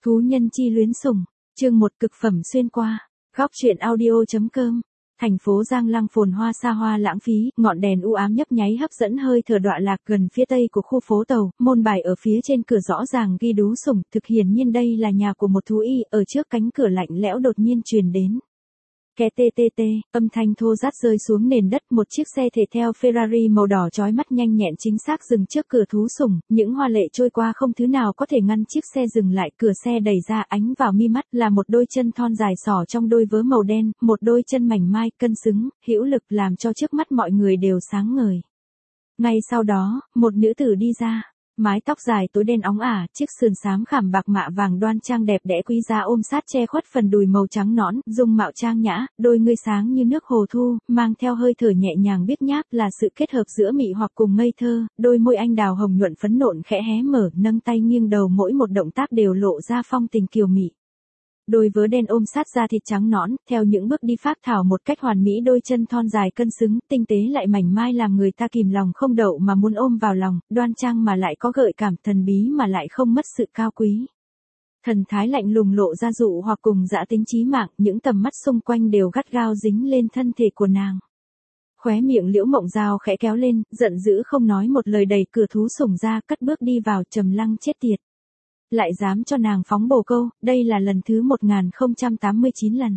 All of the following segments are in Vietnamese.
Thú nhân chi luyến sủng, chương 1 cực phẩm xuyên qua, góc truyện audio.com. Thành phố Giang Lăng phồn hoa xa hoa lãng phí, ngọn đèn u ám nhấp nháy hấp dẫn hơi thở đọa lạc gần phía tây của khu phố tàu, môn bài ở phía trên cửa rõ ràng ghi đú sủng, thực hiển nhiên đây là nhà của một thú y, ở trước cánh cửa lạnh lẽo đột nhiên truyền đến. Ke tê tê tê, âm thanh thô rát rơi xuống nền đất, một chiếc xe thể thao Ferrari màu đỏ chói mắt nhanh nhẹn chính xác dừng trước cửa thú sủng, những hoa lệ trôi qua không thứ nào có thể ngăn chiếc xe dừng lại, cửa xe đẩy ra ánh vào mi mắt là một đôi chân thon dài xỏ trong đôi vớ màu đen, một đôi chân mảnh mai, cân xứng, hữu lực làm cho trước mắt mọi người đều sáng ngời. Ngay sau đó, một nữ tử đi ra. Mái tóc dài tối đen óng ả, chiếc sườn xám khảm bạc mạ vàng đoan trang đẹp đẽ quý giá ôm sát che khuất phần đùi màu trắng nõn, dung mạo trang nhã, đôi ngươi sáng như nước hồ thu, mang theo hơi thở nhẹ nhàng biếc nhác là sự kết hợp giữa mị hoặc cùng ngây thơ, đôi môi anh đào hồng nhuận phấn nộn khẽ hé mở, nâng tay nghiêng đầu mỗi một động tác đều lộ ra phong tình kiều mị. Đôi vớ đen ôm sát da thịt trắng nõn, theo những bước đi phác thảo một cách hoàn mỹ, đôi chân thon dài cân xứng, tinh tế lại mảnh mai làm người ta kìm lòng không đậu mà muốn ôm vào lòng, đoan trang mà lại có gợi cảm, thần bí mà lại không mất sự cao quý. Thần thái lạnh lùng lộ ra dụ hoặc cùng dã tính chí mạng, những tầm mắt xung quanh đều gắt gao dính lên thân thể của nàng. Khóe miệng Liễu Mộng Giao khẽ kéo lên, giận dữ không nói một lời đẩy cửa thú sủng ra, cất bước đi vào. Trầm Lăng chết tiệt. Lại dám cho nàng phóng bồ câu, đây là lần thứ 1089 lần.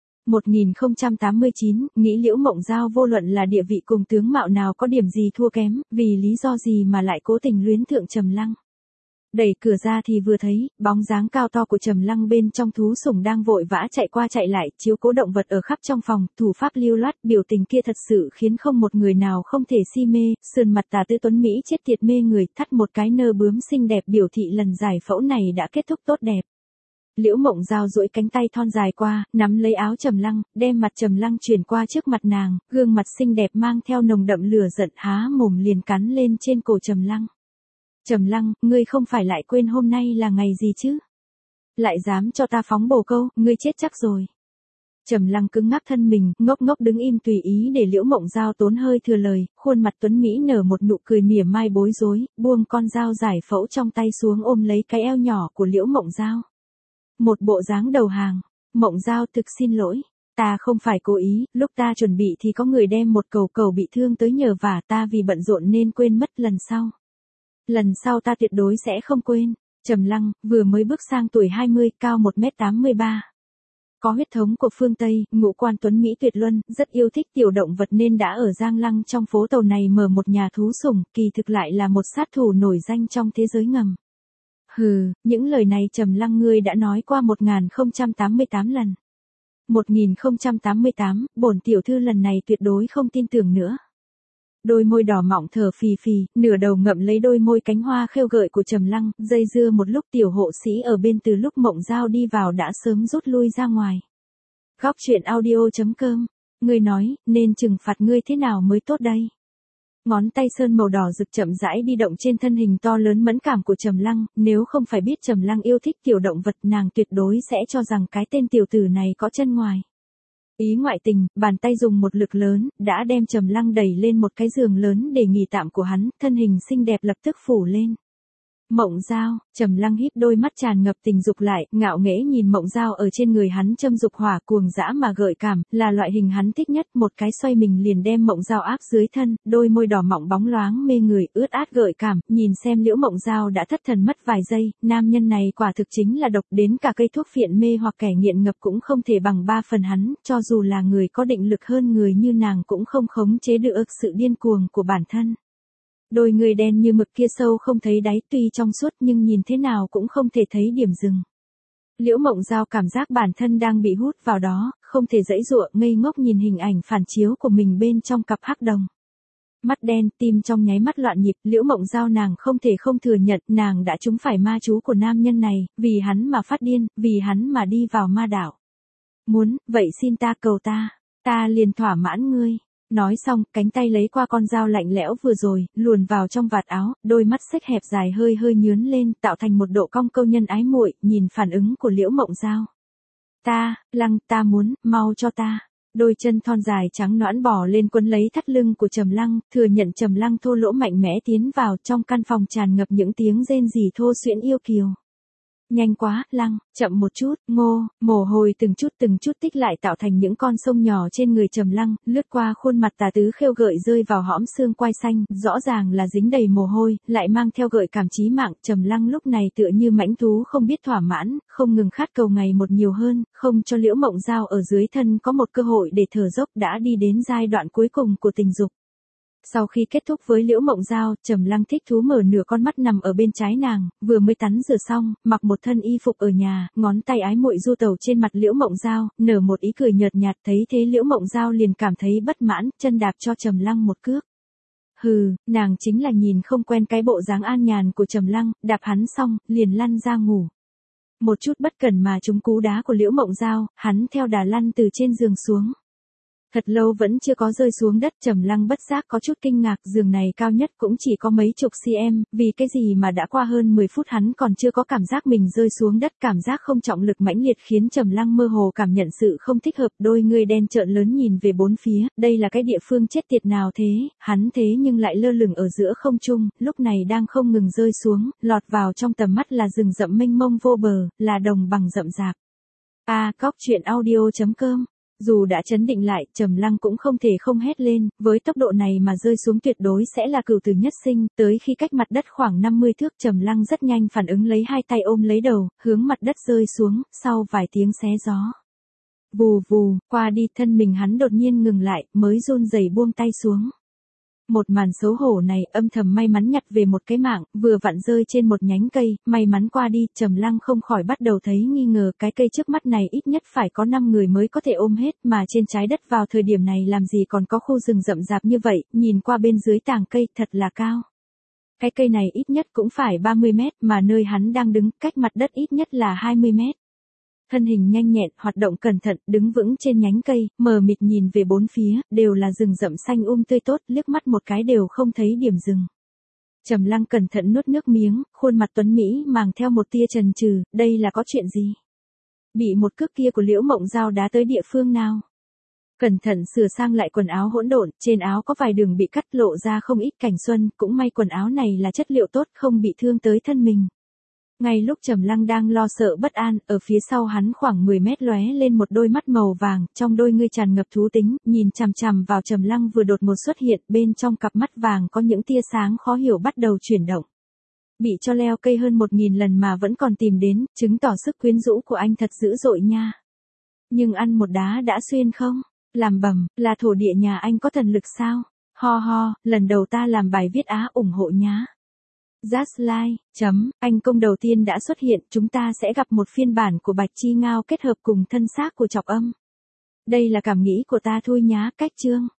1089, nghĩ Liễu Mộng Giao vô luận là địa vị cùng tướng mạo nào có điểm gì thua kém, vì lý do gì mà lại cố tình luyến thượng Trầm Lăng. Đẩy cửa ra thì vừa thấy, bóng dáng cao to của Trầm Lăng bên trong thú sủng đang vội vã chạy qua chạy lại, chiếu cố động vật ở khắp trong phòng, thủ pháp lưu loát, biểu tình kia thật sự khiến không một người nào không thể si mê, sườn mặt tà tư tuấn Mỹ chết tiệt mê người, thắt một cái nơ bướm xinh đẹp biểu thị lần giải phẫu này đã kết thúc tốt đẹp. Liễu Mộng Giao duỗi cánh tay thon dài qua, nắm lấy áo Trầm Lăng, đem mặt Trầm Lăng chuyển qua trước mặt nàng, gương mặt xinh đẹp mang theo nồng đậm lửa giận há mồm liền cắn lên trên cổ Trầm Lăng. Trầm Lăng, ngươi không phải lại quên hôm nay là ngày gì chứ? Lại dám cho ta phóng bồ câu, ngươi chết chắc rồi. Trầm Lăng cứng ngắc thân mình, ngốc ngốc đứng im tùy ý để Liễu Mộng Giao tốn hơi thừa lời, khuôn mặt tuấn Mỹ nở một nụ cười mỉa mai bối rối, buông con dao giải phẫu trong tay xuống ôm lấy cái eo nhỏ của Liễu Mộng Giao. Một bộ dáng đầu hàng, Mộng Giao thực xin lỗi. Ta không phải cố ý, lúc ta chuẩn bị thì có người đem một cẩu bị thương tới nhờ vả, ta vì bận rộn nên quên mất, lần sau ta tuyệt đối sẽ không quên. Trầm Lăng, vừa mới bước sang tuổi 20, cao 1m83. Có huyết thống của phương Tây, ngũ quan tuấn Mỹ tuyệt luân, rất yêu thích tiểu động vật nên đã ở Giang Lăng trong phố tàu này mở một nhà thú sủng, kỳ thực lại là một sát thủ nổi danh trong thế giới ngầm. Hừ, những lời này Trầm Lăng ngươi đã nói qua 1088 lần. 1088, bổn tiểu thư lần này tuyệt đối không tin tưởng nữa. Đôi môi đỏ mọng thở phì phì, nửa đầu ngậm lấy đôi môi cánh hoa khêu gợi của Trầm Lăng, dây dưa một lúc tiểu hộ sĩ ở bên từ lúc Mộng Giao đi vào đã sớm rút lui ra ngoài. Góc truyện audio.com, ngươi nói, nên trừng phạt ngươi thế nào mới tốt đây? Ngón tay sơn màu đỏ rực chậm rãi đi động trên thân hình to lớn mẫn cảm của Trầm Lăng, nếu không phải biết Trầm Lăng yêu thích tiểu động vật nàng tuyệt đối sẽ cho rằng cái tên tiểu tử này có chân ngoài. Ý ngoại tình, bàn tay dùng một lực lớn, đã đem Trầm Lăng đẩy lên một cái giường lớn để nghỉ tạm của hắn, thân hình xinh đẹp lập tức phủ lên. Mộng Giao, Trầm Lăng híp đôi mắt tràn ngập tình dục lại, ngạo nghễ nhìn Mộng Giao ở trên người hắn châm dục hỏa cuồng dã mà gợi cảm, là loại hình hắn thích nhất, một cái xoay mình liền đem Mộng Giao áp dưới thân, đôi môi đỏ mọng bóng loáng mê người, ướt át gợi cảm, nhìn xem Liễu Mộng Giao đã thất thần mất vài giây, nam nhân này quả thực chính là độc, đến cả cây thuốc phiện mê hoặc kẻ nghiện ngập cũng không thể bằng 3 phần hắn, cho dù là người có định lực hơn người như nàng cũng không khống chế được sự điên cuồng của bản thân. Đôi người đen như mực kia sâu không thấy đáy, tuy trong suốt nhưng nhìn thế nào cũng không thể thấy điểm dừng. Liễu Mộng Giao cảm giác bản thân đang bị hút vào đó, không thể giãy giụa, ngây ngốc nhìn hình ảnh phản chiếu của mình bên trong cặp hắc đồng. Mắt đen, tim trong nháy mắt loạn nhịp, Liễu Mộng Giao nàng không thể không thừa nhận, nàng đã trúng phải ma chú của nam nhân này, vì hắn mà phát điên, vì hắn mà đi vào ma đảo. Muốn, vậy xin ta cầu ta liền thỏa mãn ngươi. Nói xong, cánh tay lấy qua con dao lạnh lẽo vừa rồi, luồn vào trong vạt áo, đôi mắt xếch hẹp dài hơi hơi nhướn lên, tạo thành một độ cong câu nhân ái muội, nhìn phản ứng của Liễu Mộng Giao. Lăng, ta muốn, mau cho ta. Đôi chân thon dài trắng nõn bò lên quấn lấy thắt lưng của Trầm Lăng, thừa nhận Trầm Lăng thô lỗ mạnh mẽ tiến vào, trong căn phòng tràn ngập những tiếng rên rỉ thô xuyễn yêu kiều. Nhanh quá, Lăng, chậm một chút, Ngô, mồ hôi từng chút tích lại tạo thành những con sông nhỏ trên người Trầm Lăng, lướt qua khuôn mặt tà tứ khêu gợi rơi vào hõm xương quai xanh, rõ ràng là dính đầy mồ hôi, lại mang theo gợi cảm chí mạng. Trầm Lăng lúc này tựa như mãnh thú không biết thỏa mãn, không ngừng khát cầu ngày một nhiều hơn, không cho Liễu Mộng Giao ở dưới thân có một cơ hội để thở dốc, đã đi đến giai đoạn cuối cùng của tình dục. Sau khi kết thúc với Liễu Mộng Giao, Trầm Lăng thích thú mở nửa con mắt nằm ở bên trái nàng, vừa mới tắm rửa xong, mặc một thân y phục ở nhà, ngón tay ái muội du tẩu trên mặt Liễu Mộng Giao, nở một ý cười nhợt nhạt. Thấy thế Liễu Mộng Giao liền cảm thấy bất mãn, chân đạp cho Trầm Lăng một cước. Hừ, nàng chính là nhìn không quen cái bộ dáng an nhàn của Trầm Lăng, đạp hắn xong, liền lăn ra ngủ. Một chút bất cẩn mà trúng cú đá của Liễu Mộng Giao, hắn theo đà lăn từ trên giường xuống. Thật lâu vẫn chưa có rơi xuống đất, Trầm Lăng bất giác có chút kinh ngạc, giường này cao nhất cũng chỉ có mấy chục cm, vì cái gì mà đã qua hơn 10 phút hắn còn chưa có cảm giác mình rơi xuống đất, cảm giác không trọng lực mãnh liệt khiến Trầm Lăng mơ hồ cảm nhận sự không thích hợp, đôi người đen trợn lớn nhìn về bốn phía, đây là cái địa phương chết tiệt nào thế, hắn thế nhưng lại lơ lửng ở giữa không trung, lúc này đang không ngừng rơi xuống, lọt vào trong tầm mắt là rừng rậm mênh mông vô bờ, là đồng bằng rậm rạp. Cóc.audio.com. Dù đã chấn định lại, Trầm Lăng cũng không thể không hét lên, với tốc độ này mà rơi xuống tuyệt đối sẽ là cửu tử nhất sinh, tới khi cách mặt đất khoảng 50 thước, Trầm Lăng rất nhanh phản ứng lấy hai tay ôm lấy đầu, hướng mặt đất rơi xuống, sau vài tiếng xé gió. Vù vù, qua đi, thân mình hắn đột nhiên ngừng lại, mới run rẩy buông tay xuống. Một màn xấu hổ này, âm thầm may mắn nhặt về một cái mạng, vừa vặn rơi trên một nhánh cây, may mắn qua đi, Trầm Lăng không khỏi bắt đầu thấy nghi ngờ, cái cây trước mắt này ít nhất phải có 5 người mới có thể ôm hết, mà trên trái đất vào thời điểm này làm gì còn có khu rừng rậm rạp như vậy, nhìn qua bên dưới tàng cây, thật là cao. Cái cây này ít nhất cũng phải 30 mét, mà nơi hắn đang đứng, cách mặt đất ít nhất là 20 mét. Thân hình nhanh nhẹn, hoạt động cẩn thận, đứng vững trên nhánh cây, mờ mịt nhìn về bốn phía, đều là rừng rậm xanh tươi tốt, liếc mắt một cái đều không thấy điểm dừng. Trầm Lăng cẩn thận nuốt nước miếng, khuôn mặt tuấn mỹ mang theo một tia chần chừ, đây là có chuyện gì? Bị một cước kia của Liễu Mộng Giao đá tới địa phương nào? Cẩn thận sửa sang lại quần áo hỗn độn, trên áo có vài đường bị cắt lộ ra không ít cảnh xuân, cũng may quần áo này là chất liệu tốt, không bị thương tới thân mình. Ngay lúc Trầm Lăng đang lo sợ bất an, ở phía sau hắn khoảng 10 mét lóe lên một đôi mắt màu vàng, trong đôi ngươi tràn ngập thú tính, nhìn chằm chằm vào Trầm Lăng vừa đột ngột xuất hiện, bên trong cặp mắt vàng có những tia sáng khó hiểu bắt đầu chuyển động. Bị cho leo cây hơn 1000 lần mà vẫn còn tìm đến, chứng tỏ sức quyến rũ của anh thật dữ dội nha. Nhưng ăn một đá đã xuyên không? Làm bầm, là thổ địa nhà anh có thần lực sao? Ho ho, lần đầu ta làm bài viết ủng hộ nhá. Just like, anh công đầu tiên đã xuất hiện, chúng ta sẽ gặp một phiên bản của Bạch Chi Ngao kết hợp cùng thân xác của Trọc Âm. Đây là cảm nghĩ của ta thôi nhá, cách chương.